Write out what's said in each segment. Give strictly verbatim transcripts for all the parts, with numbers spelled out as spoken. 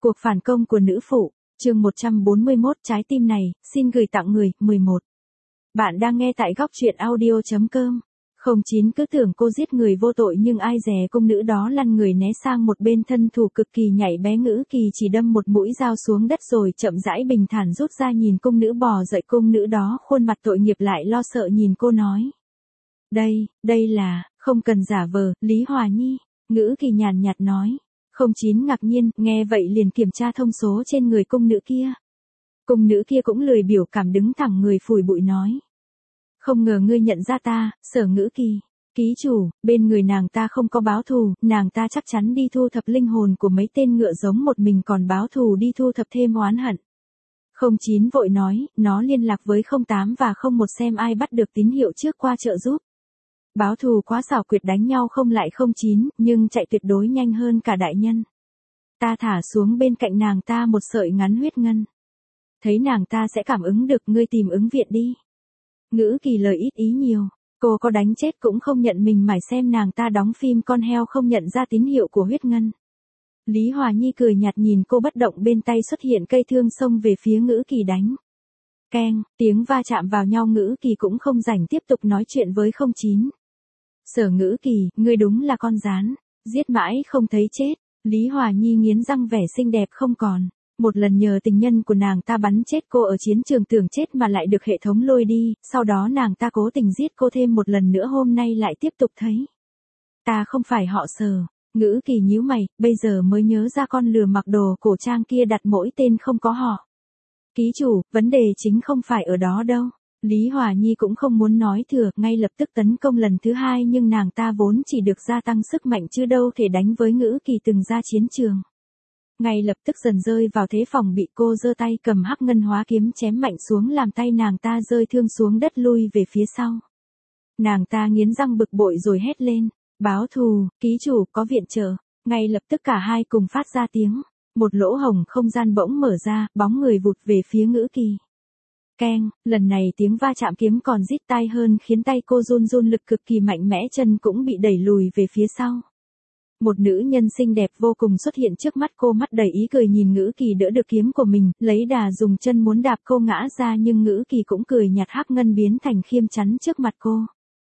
Cuộc phản công của nữ phụ, chương một trăm bốn mươi mốt trái tim này, xin gửi tặng người, mười một. Bạn đang nghe tại góc truyện audio chấm com. Không chín cứ tưởng cô giết người vô tội nhưng ai dè cung nữ đó lăn người né sang một bên, thân thủ cực kỳ nhạy bé Ngữ Kỳ chỉ đâm một mũi dao xuống đất rồi chậm rãi bình thản rút ra nhìn cung nữ bò dậy. Cung nữ đó khuôn mặt tội nghiệp lại lo sợ nhìn cô nói. Đây, đây là, không cần giả vờ, Lý Hòa Nhi, Ngữ Kỳ nhàn nhạt nói. Không chín ngạc nhiên, nghe vậy liền kiểm tra thông số trên người cung nữ kia. Cung nữ kia cũng lười biểu cảm đứng thẳng người phủi bụi nói. Không ngờ ngươi nhận ra ta, Sở Ngữ Kỳ. Ký chủ, bên người nàng ta không có báo thù, nàng ta chắc chắn đi thu thập linh hồn của mấy tên ngựa giống một mình, còn báo thù đi thu thập thêm oán hận. Không chín vội nói, nó liên lạc với không tám và không một xem ai bắt được tín hiệu trước qua trợ giúp. Báo thù quá xảo quyệt, đánh nhau không lại không chín, nhưng chạy tuyệt đối nhanh hơn cả đại nhân. Ta thả xuống bên cạnh nàng ta một sợi ngắn huyết ngân. Thấy nàng ta sẽ cảm ứng được, ngươi tìm ứng viện đi. Ngữ Kỳ lời ít ý nhiều, cô có đánh chết cũng không nhận mình mải xem nàng ta đóng phim con heo không nhận ra tín hiệu của huyết ngân. Lý Hòa Nhi cười nhạt nhìn cô bất động, bên tay xuất hiện cây thương xông về phía Ngữ Kỳ đánh. Keng, tiếng va chạm vào nhau, Ngữ Kỳ cũng không rảnh tiếp tục nói chuyện với không chín. Sở Ngữ Kỳ, ngươi đúng là con gián, giết mãi không thấy chết. Lý Hòa Nhi nghiến răng, vẻ xinh đẹp không còn. Một lần nhờ tình nhân của nàng ta bắn chết cô ở chiến trường tưởng chết mà lại được hệ thống lôi đi, sau đó nàng ta cố tình giết cô thêm một lần nữa, hôm nay lại tiếp tục thấy. Ta không phải họ Sở. Ngữ Kỳ nhíu mày, bây giờ mới nhớ ra con lừa mặc đồ cổ trang kia đặt mỗi tên không có họ. Ký chủ, vấn đề chính không phải ở đó đâu. Lý Hòa Nhi cũng không muốn nói thừa, ngay lập tức tấn công lần thứ hai, nhưng nàng ta vốn chỉ được gia tăng sức mạnh chứ đâu thể đánh với Ngữ Kỳ từng ra chiến trường. Ngay lập tức dần rơi vào thế phòng bị, cô giơ tay cầm hắc ngân hóa kiếm chém mạnh xuống làm tay nàng ta rơi thương xuống đất lui về phía sau. Nàng ta nghiến răng bực bội rồi hét lên, báo thù, ký chủ có viện trợ. Ngay lập tức cả hai cùng phát ra tiếng, một lỗ hổng không gian bỗng mở ra, bóng người vụt về phía Ngữ Kỳ. Keng, lần này tiếng va chạm kiếm còn rít tai hơn, khiến tay cô run run, lực cực kỳ mạnh mẽ, chân cũng bị đẩy lùi về phía sau. Một nữ nhân xinh đẹp vô cùng xuất hiện trước mắt cô, mắt đầy ý cười nhìn Ngữ Kỳ đỡ được kiếm của mình, lấy đà dùng chân muốn đạp cô ngã ra, nhưng Ngữ Kỳ cũng cười nhạt, hắc ngân biến thành khiêm chắn trước mặt cô.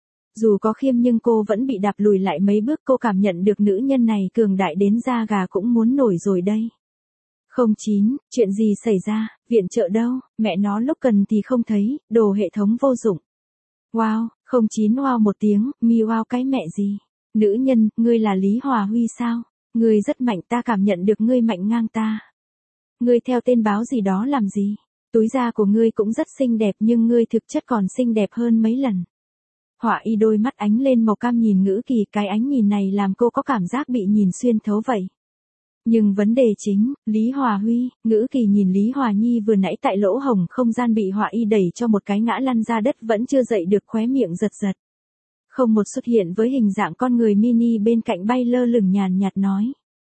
Dù có khiêm nhưng cô vẫn bị đạp lùi lại mấy bước, cô cảm nhận được nữ nhân này cường đại đến da gà cũng muốn nổi rồi đây. Không chín, chuyện gì xảy ra, viện trợ đâu, mẹ nó lúc cần thì không thấy, đồ hệ thống vô dụng. Wow, không chín wow một tiếng, mi wow cái mẹ gì. Nữ nhân, ngươi là Lý Hòa Huy sao? Ngươi rất mạnh, ta cảm nhận được ngươi mạnh ngang ta. Ngươi theo tên báo gì đó làm gì? Túi da của ngươi cũng rất xinh đẹp nhưng ngươi thực chất còn xinh đẹp hơn mấy lần. Họa Y đôi mắt ánh lên màu cam nhìn Ngữ Kỳ, cái ánh nhìn này làm cô có cảm giác bị nhìn xuyên thấu vậy. Nhưng vấn đề chính, Lý Hòa Huy, Ngữ Kỳ nhìn Lý Hòa Nhi vừa nãy tại lỗ hổng không gian bị Họa Y đẩy cho một cái ngã lăn ra đất, vẫn chưa dậy được, khóe miệng giật giật. Không một xuất hiện với hình dạng con người mini bên cạnh bay lơ lửng nhàn nhạt nói.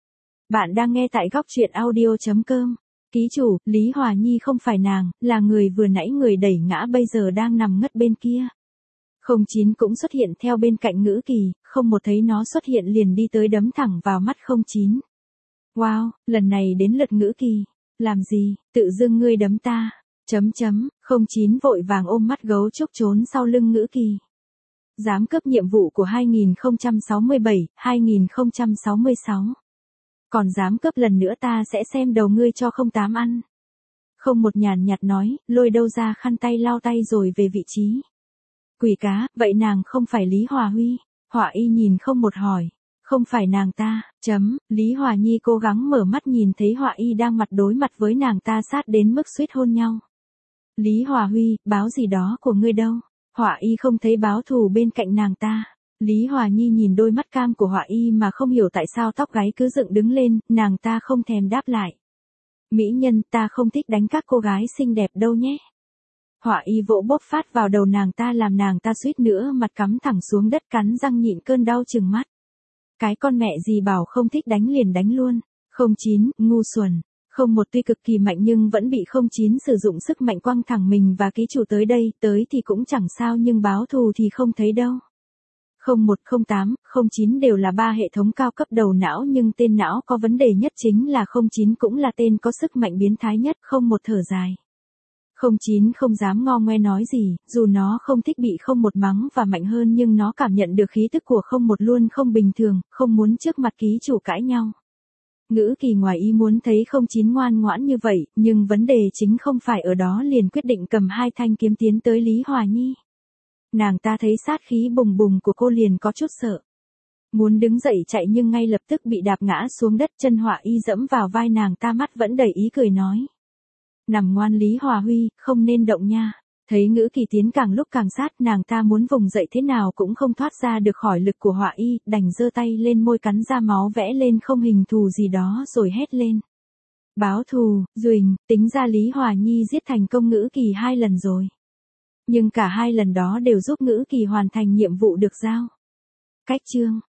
Bạn đang nghe tại góc truyện audio chấm com. Ký chủ, Lý Hòa Nhi không phải nàng, là người vừa nãy người đẩy ngã bây giờ đang nằm ngất bên kia. Không chín cũng xuất hiện theo bên cạnh Ngữ Kỳ, không một thấy nó xuất hiện liền đi tới đấm thẳng vào mắt không chín. Wow, lần này đến lượt Ngữ Kỳ. Làm gì, tự dưng ngươi đấm ta. Chấm chấm, không chín vội vàng ôm mắt gấu trúc trốn sau lưng Ngữ Kỳ. Giám cấp nhiệm vụ của hai nghìn không trăm sáu mươi bảy, hai nghìn không trăm sáu mươi sáu. Còn giám cấp lần nữa ta sẽ xem đầu ngươi cho không tám ăn. Không một nhàn nhạt nói, lôi đâu ra khăn tay lau tay rồi về vị trí. Quỷ cá, vậy nàng không phải Lý Hòa Huy? Họa Y nhìn không một hỏi. Không phải nàng ta, chấm, Lý Hòa Nhi cố gắng mở mắt nhìn thấy Họa Y đang mặt đối mặt với nàng ta sát đến mức suýt hôn nhau. Lý Hòa Huy, báo gì đó của ngươi đâu? Họa Y không thấy báo thù bên cạnh nàng ta. Lý Hòa Nhi nhìn đôi mắt cam của Họa Y mà không hiểu tại sao tóc gáy cứ dựng đứng lên, nàng ta không thèm đáp lại. Mỹ nhân, ta không thích đánh các cô gái xinh đẹp đâu nhé. Họa Y vỗ bóp phát vào đầu nàng ta làm nàng ta suýt nữa mặt cắm thẳng xuống đất, cắn răng nhịn cơn đau chừng mắt. Cái con mẹ gì bảo không thích đánh liền đánh luôn. Không chín, ngu xuẩn. Không một tuy cực kỳ mạnh nhưng vẫn bị không chín sử dụng sức mạnh quăng thẳng mình và ký chủ tới đây, tới thì cũng chẳng sao nhưng báo thù thì không thấy đâu. không một không tám, không chín đều là ba hệ thống cao cấp đầu não nhưng tên não có vấn đề nhất chính là không chín cũng là tên có sức mạnh biến thái nhất, không một thở dài. không chín không dám ngo ngoe nói gì, dù nó không thích bị không một mắng và mạnh hơn nhưng nó cảm nhận được khí tức của không một luôn không bình thường, không muốn trước mặt ký chủ cãi nhau. Ngữ Kỳ ngoài ý muốn thấy không chín ngoan ngoãn như vậy, nhưng vấn đề chính không phải ở đó, liền quyết định cầm hai thanh kiếm tiến tới Lý Hòa Nhi. Nàng ta thấy sát khí bùng bùng của cô liền có chút sợ. Muốn đứng dậy chạy nhưng ngay lập tức bị đạp ngã xuống đất, chân Họa Y dẫm vào vai nàng ta, mắt vẫn đầy ý cười nói. Nằm ngoan Lý Hòa Huy, không nên động nha. Thấy Ngữ Kỳ tiến càng lúc càng sát, nàng ta muốn vùng dậy thế nào cũng không thoát ra được khỏi lực của Họa Y, đành giơ tay lên môi cắn ra máu vẽ lên không hình thù gì đó rồi hét lên. Báo thù, Duỳnh, tính ra Lý Hòa Nhi giết thành công Ngữ Kỳ hai lần rồi. Nhưng cả hai lần đó đều giúp Ngữ Kỳ hoàn thành nhiệm vụ được giao. Cách chương